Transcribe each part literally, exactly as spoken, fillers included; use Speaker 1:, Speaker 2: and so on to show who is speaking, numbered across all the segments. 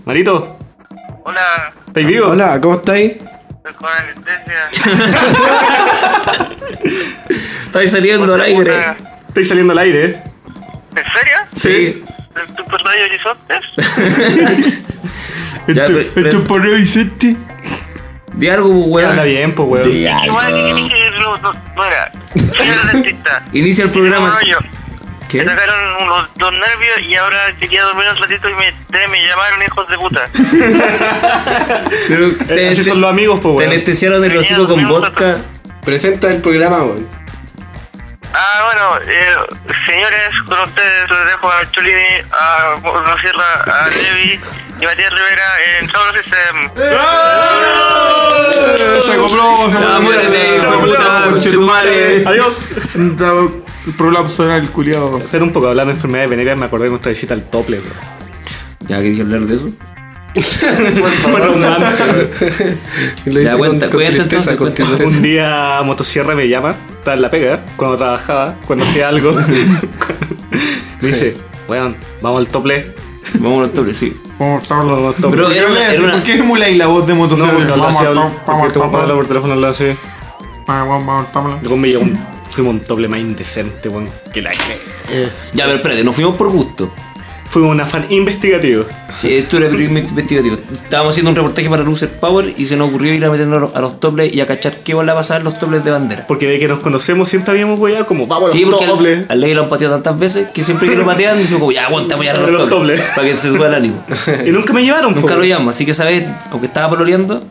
Speaker 1: Marito.
Speaker 2: Hola.
Speaker 1: ¿Estáis vivo?
Speaker 3: Hola, ¿cómo estáis?
Speaker 2: Estoy con anestesia.
Speaker 4: Estáis saliendo al aire.
Speaker 1: Estáis saliendo al aire, ¿eh?
Speaker 2: ¿En serio?
Speaker 1: Sí.
Speaker 2: ¿Tu perdón horizontes?
Speaker 4: Ya, pero- pero-
Speaker 3: ¿Esto es por Vicente?
Speaker 4: Di algo, weón.
Speaker 1: Habla bien, pues, weón.
Speaker 2: Igual que dije que no, no, no era. Soy el dentista.
Speaker 4: Inicia el programa.
Speaker 2: No, yo.
Speaker 4: ¿Qué?
Speaker 2: Me sacaron unos dos nervios y ahora quería dormir un ratito y me, me llamaron hijos de puta.
Speaker 4: Pero
Speaker 1: Eh,
Speaker 4: te,
Speaker 1: Así
Speaker 4: te-
Speaker 1: son los amigos, pues,
Speaker 4: te
Speaker 1: weón.
Speaker 4: anestesiaron el hocico con vodka.
Speaker 3: Presenta el programa, weón.
Speaker 2: Ah, bueno, eh, señores, con ustedes les dejo a Cholini, a Morro Sierra, a Levi y Matías Rivera en Sound System.
Speaker 3: Se compró, se
Speaker 4: Ah, muérete, hijo de puta, conchetumare.
Speaker 1: Adiós.
Speaker 3: El prolapso era el culiado.
Speaker 1: Ser un poco hablando de enfermedades venéreas, me acordé de nuestra visita al Tople, weón.
Speaker 4: Ya quería hablar de eso.
Speaker 1: Fue traumante, weón.
Speaker 3: Lo
Speaker 4: Ya,
Speaker 3: hice
Speaker 4: cuenta,
Speaker 3: con, con
Speaker 4: cuenta
Speaker 3: tristeza,
Speaker 4: entonces,
Speaker 3: con
Speaker 4: cuenta.
Speaker 3: tristeza.
Speaker 1: Un día Motosierra me llama, estaba en la pega, cuando trabajaba, cuando hacía algo. Me dice, weón, vamos al Tople.
Speaker 4: Vamos a los dobles, sí.
Speaker 3: Vamos a hablar.
Speaker 1: Vamos al Tople.
Speaker 4: Pero era una- era una-
Speaker 3: ¿Por qué emuláis la voz de
Speaker 1: No,
Speaker 3: motocicleta?
Speaker 1: porque habla así, habla- porque tú hablas por teléfono, habla así.
Speaker 3: Vamos.
Speaker 1: Luego me llegó un, fuimos a un Tople más indecente, weón, que la que...
Speaker 4: Ya, pero espérate, nos fuimos por gusto.
Speaker 1: Fuimos un afán investigativo.
Speaker 4: Sí, esto era investigativo. Estábamos haciendo un reportaje para Loser Power y se nos ocurrió ir a meternos a los toples y a cachar qué bola pasaba en los toples de bandera.
Speaker 1: Porque de que nos conocemos siempre habíamos weá como vamos a
Speaker 4: Sí,
Speaker 1: los
Speaker 4: porque
Speaker 1: Tople.
Speaker 4: al, al Ley lo han pateado tantas veces que siempre que lo patean decimos como ya aguanta, voy a ir a
Speaker 1: De
Speaker 4: los
Speaker 1: los
Speaker 4: toples,
Speaker 1: toples.
Speaker 4: para que se suba el ánimo.
Speaker 1: Y nunca me llevaron,
Speaker 4: Nunca
Speaker 1: po.
Speaker 4: lo llamo, así que sabes, aunque estaba pololeando,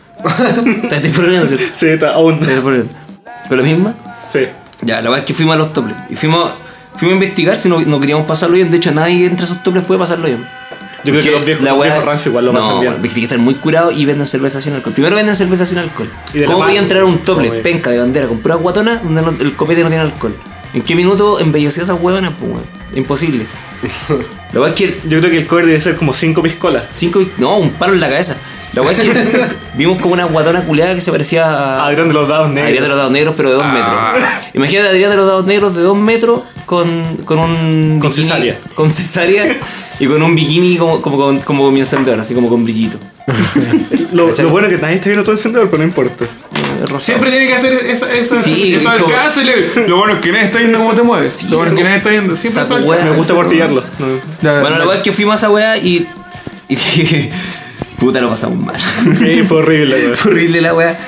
Speaker 4: estás pololeando, ¿cierto?
Speaker 1: Sí, está aún.
Speaker 4: Estás pololeando. ¿Pero la misma?
Speaker 1: Sí.
Speaker 4: Ya, la verdad es que fuimos a los toples y fuimos, fuimos a investigar si no, no queríamos pasarlo bien. De hecho, nadie entre esos toples puede pasarlo bien.
Speaker 1: Yo creo que los viejos, los
Speaker 4: wea-
Speaker 1: viejos rancios igual lo pasan
Speaker 4: no,
Speaker 1: bien.
Speaker 4: viste que están muy curados y venden cerveza sin alcohol. Primero venden cerveza sin alcohol.
Speaker 1: Y de la
Speaker 4: ¿Cómo voy a
Speaker 1: mano,
Speaker 4: entrar a un tople
Speaker 1: como-
Speaker 4: penca de bandera con puras guatonas donde no- el copete no tiene alcohol? ¿En qué minuto embelleció esas huevonas? Pues, weón. Imposible. La verdad es que
Speaker 1: Yo creo que el cover debe ser como cinco piscolas.
Speaker 4: cinco. No, un palo en la cabeza. La verdad es que vimos como una guatona culeada que se parecía a.
Speaker 1: Adrián de los dados negros.
Speaker 4: Adrián de los dados negros, pero de dos metros. Imagínate a Adrián de los dados negros de dos metros con, con un.
Speaker 1: Con
Speaker 4: bikini-
Speaker 1: cesárea.
Speaker 4: Con cesárea y con un bikini como, como, como, como mi encendedor, así como con brillito.
Speaker 1: Lo, lo bueno es que nadie está viendo todo encendedor, pero no importa.
Speaker 4: Eh, rosado.
Speaker 3: Siempre tiene que hacer esa, esa,
Speaker 4: Sí,
Speaker 3: eso
Speaker 4: como-
Speaker 3: alcance. le- Lo bueno es que nadie está viendo cómo te mueves.
Speaker 4: Sí,
Speaker 3: lo bueno es que
Speaker 4: saco-
Speaker 3: nadie está viendo. Siempre
Speaker 4: saco
Speaker 3: eso
Speaker 4: hueá.
Speaker 3: alcanza.
Speaker 1: Me gusta portillarlo. No.
Speaker 3: Ya,
Speaker 4: Bueno, la
Speaker 3: ya.
Speaker 4: verdad es que fuimos a esa weá y. Y dije. Puta, lo pasamos mal.
Speaker 1: Sí, fue horrible, güey.
Speaker 4: Fue horrible la weá.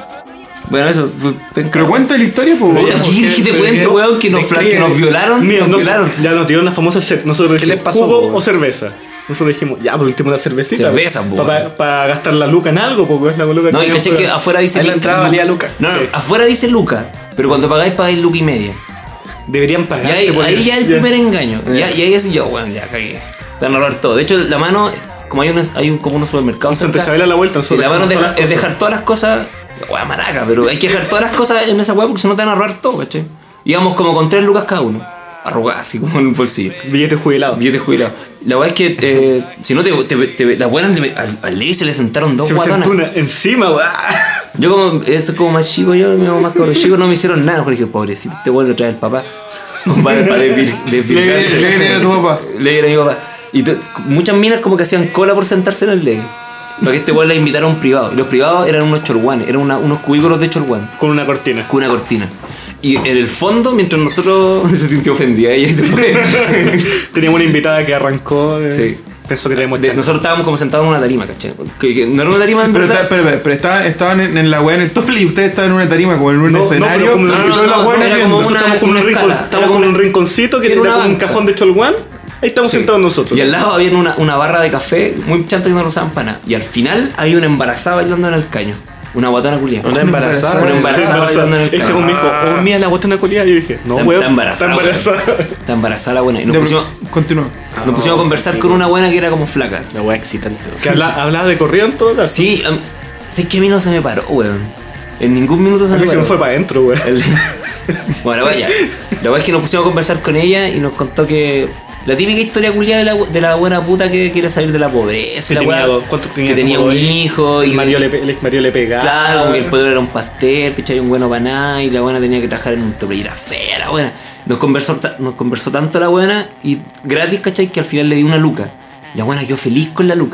Speaker 4: Bueno, eso fue.
Speaker 3: Pero cuenta la historia, pues.
Speaker 4: Puta, ¿qué quieres que te cuente, weón? Que nos, fla- que nos violaron.
Speaker 1: Mira,
Speaker 4: nos
Speaker 1: nos-
Speaker 4: violaron.
Speaker 1: ya nos dieron la famosa cer- nosotros
Speaker 3: ¿Qué
Speaker 1: dijimos,
Speaker 3: les pasó,
Speaker 1: jugo
Speaker 3: po,
Speaker 1: o cerveza. Nosotros dijimos, ya, por último una cervecita.
Speaker 4: Cerveza, po,
Speaker 1: Para gastar la luca en algo, porque es la luca
Speaker 4: No, y
Speaker 1: que
Speaker 4: caché
Speaker 1: hay
Speaker 4: que
Speaker 1: afuera.
Speaker 4: afuera dice.
Speaker 3: Ahí la entrada valía Luca.
Speaker 4: No, no,
Speaker 1: Sí.
Speaker 4: afuera dice Luca. Pero cuando pagáis, pagáis Luca y media.
Speaker 1: Deberían
Speaker 4: Y
Speaker 1: pagar.
Speaker 4: ahí, ahí ya el primer engaño. Ya, y ahí es yo, bueno, ya cagué. Te van a robar todo. De hecho, la mano, como hay, unos, hay un, como unos supermercados.
Speaker 1: Santa
Speaker 4: cerca,
Speaker 1: Isabel a la vuelta.
Speaker 4: sí,
Speaker 1: nosotros
Speaker 4: la mano es
Speaker 1: dejamos
Speaker 4: dejar,
Speaker 1: todas
Speaker 4: es
Speaker 1: las
Speaker 4: dejar todas las cosas. Weá, maraca, pero hay que dejar todas las cosas en esa weá porque si no te van a robar todo, ¿cachai? Íbamos como con tres lucas cada uno. Arrugadas, así como en el bolsillo.
Speaker 1: cosas. Billetes jubilados.
Speaker 4: Billetes jubilados. La weá es que, eh, si no te. te, te las buenas, le- al, al Ley se le sentaron dos
Speaker 1: Se me
Speaker 4: guatonas.
Speaker 1: sentó una encima, güey.
Speaker 4: Yo como, eso es como más chico yo, mi mamá más cabrón chico, no me hicieron nada. Mejor dije, pobrecito, te vuelve a traer el papá. Para, para desvir-
Speaker 3: Le
Speaker 4: desvirgarse.
Speaker 3: le viene a tu papá.
Speaker 4: Le dieron a mi papá. Y to- muchas minas como que hacían cola por sentarse en el legue. Para que este weón la invitara a un privado. Y los privados eran unos cholguanes, eran una- unos cubículos de cholguán,
Speaker 1: Con una cortina.
Speaker 4: con una cortina. Y en el fondo, mientras nosotros se sintió ofendida, ella se fue.
Speaker 1: Teníamos una invitada que arrancó. eh,
Speaker 4: Sí.
Speaker 1: Pensó que teníamos
Speaker 4: De-
Speaker 1: chance.
Speaker 4: nosotros estábamos como sentados en una tarima, ¿cachai? Que, que no era una tarima en
Speaker 3: Pero,
Speaker 4: verdad.
Speaker 3: está, pero, pero, pero estaban, estaban en, en la weá en el tople y ustedes estaban en una tarima como en un
Speaker 1: No, no,
Speaker 3: escenario.
Speaker 1: pero como-
Speaker 3: y
Speaker 1: no, no,
Speaker 3: todas las
Speaker 4: no,
Speaker 3: weas
Speaker 4: era
Speaker 3: viendo.
Speaker 4: como
Speaker 1: Nosotros
Speaker 4: una-
Speaker 1: estamos con un,
Speaker 4: una
Speaker 1: rincon-
Speaker 4: escala.
Speaker 1: estamos
Speaker 4: Era
Speaker 1: con
Speaker 4: como-
Speaker 1: un rinconcito que
Speaker 4: Sí,
Speaker 1: era
Speaker 4: una
Speaker 1: como un
Speaker 4: banca.
Speaker 1: cajón de cholguán. Ahí estamos
Speaker 4: Sí.
Speaker 1: sentados nosotros.
Speaker 4: Y al lado había una, una barra de café muy chanta que no lo usaban para nada. Y al final había una embarazada bailando en el caño. Una guatona culiada.
Speaker 3: Una embarazada.
Speaker 4: Una
Speaker 1: Sí,
Speaker 4: embarazada bailando en el
Speaker 1: Este
Speaker 4: caño.
Speaker 1: con mi hijo, oh, mía, la botona colía. Y yo dije, no,
Speaker 4: Está-
Speaker 1: weón.
Speaker 4: está embarazada,
Speaker 1: Está embarazada.
Speaker 4: Está embarazada la buena. Y nos
Speaker 3: Ya,
Speaker 4: pusimos,
Speaker 3: pero- Continúa.
Speaker 4: nos pusimos a conversar con una buena que era como flaca.
Speaker 5: La weá excitante.
Speaker 1: Que habla- hablaba de corrido en todo caso.
Speaker 4: Sí, um, sé que a mí no se me paró, weón. En ningún minuto se
Speaker 1: A
Speaker 4: me
Speaker 1: mí se
Speaker 4: paró.
Speaker 1: me fue para adentro, weón.
Speaker 4: El- Bueno, vaya. La verdad es que nos pusimos a conversar con ella y nos contó que la típica historia culiada de la, de la buena puta que quiere salir de la pobreza.
Speaker 1: Que
Speaker 4: y la
Speaker 1: tenía
Speaker 4: weá,
Speaker 1: dos- ¿cuántos tenía?
Speaker 4: que tenía
Speaker 1: Como
Speaker 4: un
Speaker 1: dos-
Speaker 4: hijo y
Speaker 1: El
Speaker 4: que
Speaker 1: marido
Speaker 4: tenía-
Speaker 1: le, pe- el ex marido le pegaba.
Speaker 4: claro, como que el pueblo era un pastel, ¿cachai? Un bueno para nada y la buena tenía que trabajar en un tople y era fea la buena. Nos conversó, ta- nos conversó tanto la buena y gratis, ¿cachai? Que al final le di una luca. La buena quedó feliz con la luca.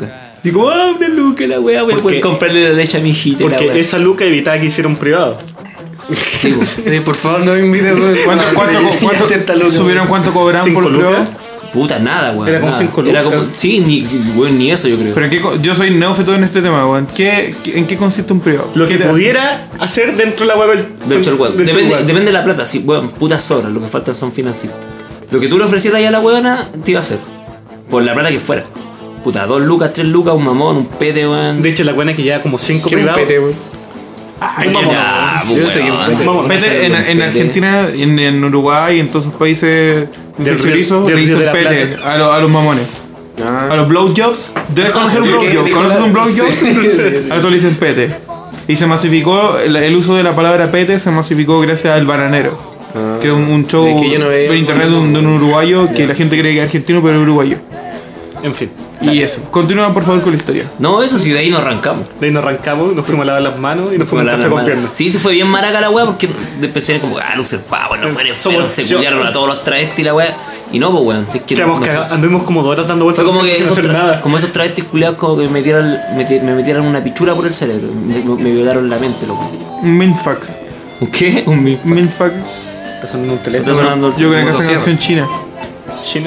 Speaker 4: Digo, ah, una luca la weá, voy a poder comprarle la leche a mi hijita.
Speaker 1: Porque
Speaker 4: la
Speaker 1: esa luca evitaba que hiciera un privado.
Speaker 4: Sí, po.
Speaker 5: Eh, por favor, no me inviten.
Speaker 3: ¿Cuánto, cuánto, cuánto, cuánto subieron cuánto cobraban
Speaker 1: ¿Cinco
Speaker 3: por
Speaker 1: lucas?
Speaker 3: prueba?
Speaker 4: Puta, nada, weón.
Speaker 1: Era como
Speaker 4: nada.
Speaker 1: cinco
Speaker 4: Era
Speaker 1: lucas.
Speaker 4: como, sí, ni, weón, ni eso yo creo.
Speaker 3: Pero en qué, co- yo soy neófito en este tema, weón. ¿Qué, qué- ¿En qué consiste un privado?
Speaker 1: Lo que
Speaker 3: ¿Qué te hace?
Speaker 1: pudiera hacer dentro de la web del
Speaker 4: Virtual Web.
Speaker 1: del
Speaker 4: Depende,
Speaker 1: web.
Speaker 4: depende de la plata, sí, weón, putas sobras, lo que faltan son financistas. Lo que tú le ofrecieras ahí a la weona, te iba a hacer. Por la plata que fuera. Puta, dos lucas, tres lucas, un mamón, un pete, weón.
Speaker 1: De hecho, la buena es que lleva como cinco
Speaker 5: ¿Qué es un
Speaker 1: privados.
Speaker 5: pete, weón?
Speaker 1: Ay,
Speaker 4: Ya,
Speaker 1: vamos.
Speaker 4: pues,
Speaker 5: Yo sé que
Speaker 4: weón.
Speaker 5: un pete.
Speaker 1: Vamos,
Speaker 3: Pete, en, en Argentina, en, en Uruguay y en todos esos países
Speaker 1: Del río-
Speaker 3: fronterizos
Speaker 1: del
Speaker 3: le
Speaker 1: río
Speaker 3: dicen
Speaker 1: de la
Speaker 3: pete
Speaker 1: Plata.
Speaker 3: a, lo- a los mamones.
Speaker 5: Ah.
Speaker 3: A los blowjobs. ¿Debes conocer un
Speaker 5: ¿qué
Speaker 3: blowjob?
Speaker 5: dijo
Speaker 3: ¿Conoces
Speaker 5: la-
Speaker 3: un blowjob?
Speaker 5: Sí, sí, sí.
Speaker 3: A eso le dicen pete. Y se masificó, el, el uso de la palabra pete se masificó gracias al Bananero.
Speaker 5: Ah.
Speaker 3: Que es un, un show
Speaker 5: Es que yo no veía
Speaker 3: por internet de un, de un uruguayo que la gente cree que es argentino, pero es uruguayo.
Speaker 1: En fin.
Speaker 3: Y eso. Continúa por favor con la historia.
Speaker 4: No, eso sí, de ahí nos arrancamos.
Speaker 1: De ahí nos arrancamos, nos fuimos a lavar las manos y nos fuimos a un
Speaker 4: Fuimos a
Speaker 1: café
Speaker 4: la
Speaker 1: con
Speaker 4: mano.
Speaker 1: piernas.
Speaker 4: Sí, se fue bien maraca la weá porque empecé como, ah, Lucer Power, los buenos
Speaker 1: Somos
Speaker 4: fueron, se
Speaker 1: yo-
Speaker 4: culiaron a todos los travestis y la weá. Y no, pues weón, si es que
Speaker 1: Quedamos
Speaker 4: no fue.
Speaker 1: cagados, anduvimos como dos horas dando vueltas
Speaker 4: Fue como que
Speaker 1: sin
Speaker 4: esos,
Speaker 1: hacer
Speaker 4: tra-
Speaker 1: nada.
Speaker 4: como esos travestis culiados como que me metieran, meti- me metieran una pichura por el cerebro. Me, me violaron la mente, loco.
Speaker 3: Un mindfuck.
Speaker 4: ¿Un qué? Un mi.
Speaker 3: Mindfuck.
Speaker 1: Está sonando un
Speaker 4: Está
Speaker 1: teléfono.
Speaker 4: sonando
Speaker 3: Yo creo que esa
Speaker 4: motosierra.
Speaker 3: canción china.
Speaker 1: China.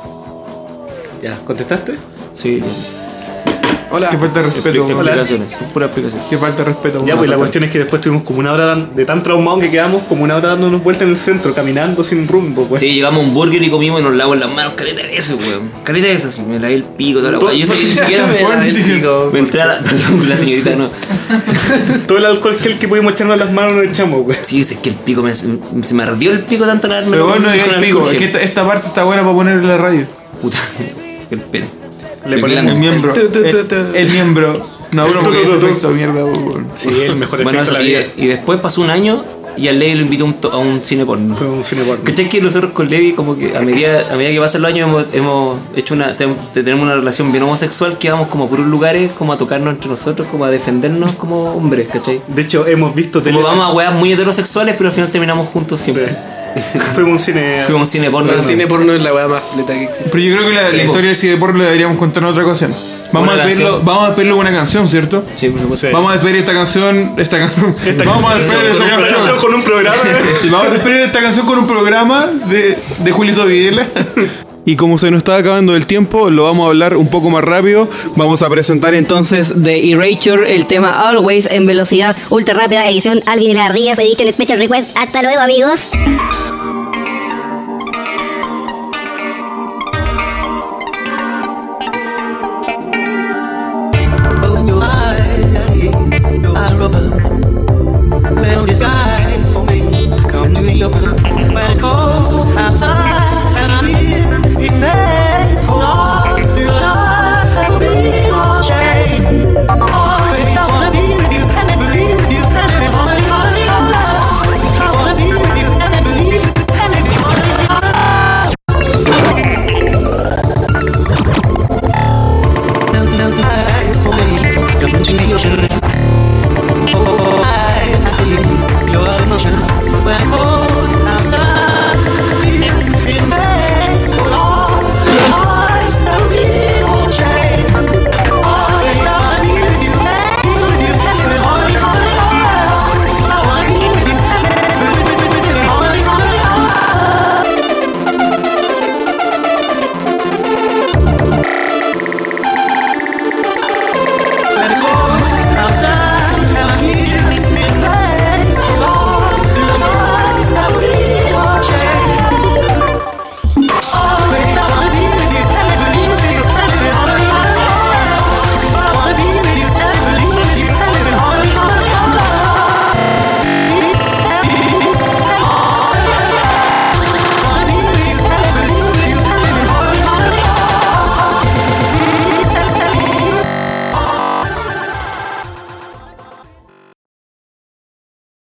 Speaker 1: Ya, ¿contestaste?
Speaker 4: Sí,
Speaker 5: Hola.
Speaker 3: Que falta de respeto, weón.
Speaker 4: explicaciones, son puras explicaciones.
Speaker 3: Que falta de respeto,
Speaker 1: Ya,
Speaker 3: weón.
Speaker 1: pues la cuestión es que después tuvimos como una hora dan- de tan traumados que quedamos, como una hora dándonos vueltas en el centro, caminando sin rumbo, pues.
Speaker 4: Sí, llegamos a un burger y comimos y nos lavamos las manos. Caleta de eso, weón. Caleta de eso, sí, me lavé el pico, toda la
Speaker 1: Todo-
Speaker 4: weá. Y eso que ni siquiera.
Speaker 5: Me da el pico.
Speaker 4: Me entré a la. Perdón, la señorita no.
Speaker 1: Todo el alcohol gel que pudimos echarnos a las manos nos echamos, pues.
Speaker 4: Sí, es que el pico me, se me ardió el pico tanto la
Speaker 3: Pero bueno,
Speaker 4: con
Speaker 3: diga el
Speaker 4: alcohol
Speaker 3: pico. Es
Speaker 4: gel.
Speaker 3: que esta, esta parte está buena para poner en la radio.
Speaker 4: Puta, el pene.
Speaker 1: Le
Speaker 4: El
Speaker 1: ponemos-
Speaker 3: El
Speaker 4: glande.
Speaker 3: miembro.
Speaker 5: Tu, tu, tu,
Speaker 3: El,
Speaker 5: tu.
Speaker 3: el miembro. No, bro,
Speaker 1: Tu,
Speaker 3: porque
Speaker 1: tu,
Speaker 3: ese
Speaker 1: tu, tu.
Speaker 3: efecto de mierda, weón.
Speaker 1: Sí, el mejor
Speaker 4: Bueno,
Speaker 1: efecto
Speaker 4: eso,
Speaker 1: de la
Speaker 4: y,
Speaker 1: vida.
Speaker 4: y después pasó un año y al Levi lo invitó a un, to- a un cine porno.
Speaker 1: Fue un cine porno.
Speaker 4: ¿Cachai que nosotros con Levi como que a medida, a medida que pasan los años hemos, hemos hecho una te- te- tenemos una relación bien homosexual que vamos como a puros lugares como a tocarnos entre nosotros, como a defendernos como hombres, ¿cachai?
Speaker 1: De hecho, hemos visto tele.
Speaker 4: Como vamos a weas muy heterosexuales pero al final terminamos juntos siempre.
Speaker 1: Fuimos a un cine.
Speaker 4: Fuimos a un cine porno.
Speaker 5: El
Speaker 4: ¿no?
Speaker 5: cine porno es la weá más fleta que existe.
Speaker 3: Pero yo creo que la,
Speaker 4: Sí,
Speaker 3: la
Speaker 4: po.
Speaker 3: historia del cine porno la deberíamos contar en otra ocasión. Vamos
Speaker 4: Una
Speaker 3: a, despedirlo,
Speaker 4: canción.
Speaker 3: vamos a despedirlo con una canción, ¿cierto?
Speaker 4: Sí, por supuesto.
Speaker 1: Sí.
Speaker 3: Vamos a despedir esta canción. Esta canción.
Speaker 1: Esta
Speaker 3: vamos a
Speaker 1: canción
Speaker 3: despedir
Speaker 1: con
Speaker 3: esta
Speaker 1: un programa-
Speaker 3: canción.
Speaker 1: con un programa.
Speaker 3: Sí, vamos a despedir esta canción con un programa de, de Julito Videla. Y como se nos está acabando el tiempo, lo vamos a hablar un poco más rápido. Vamos a presentar entonces.
Speaker 6: Entonces, de Erasure, el tema Always en velocidad ultra rápida, edición Alvin y las Ardillas, edition Special Request. Hasta luego, amigos.
Speaker 7: Open your eyes, your eyes are open. Little disguise for me. Come to the open when it's cold outside, and I'm here. Be mad, hold on, feel alive. There will be no shame. Oh, baby, I wanna be with you and believe with you and be holding on to your love. I wanna be with you and believe and be holding on to your love. Melt, melt, eyes for me. Come to the ocean.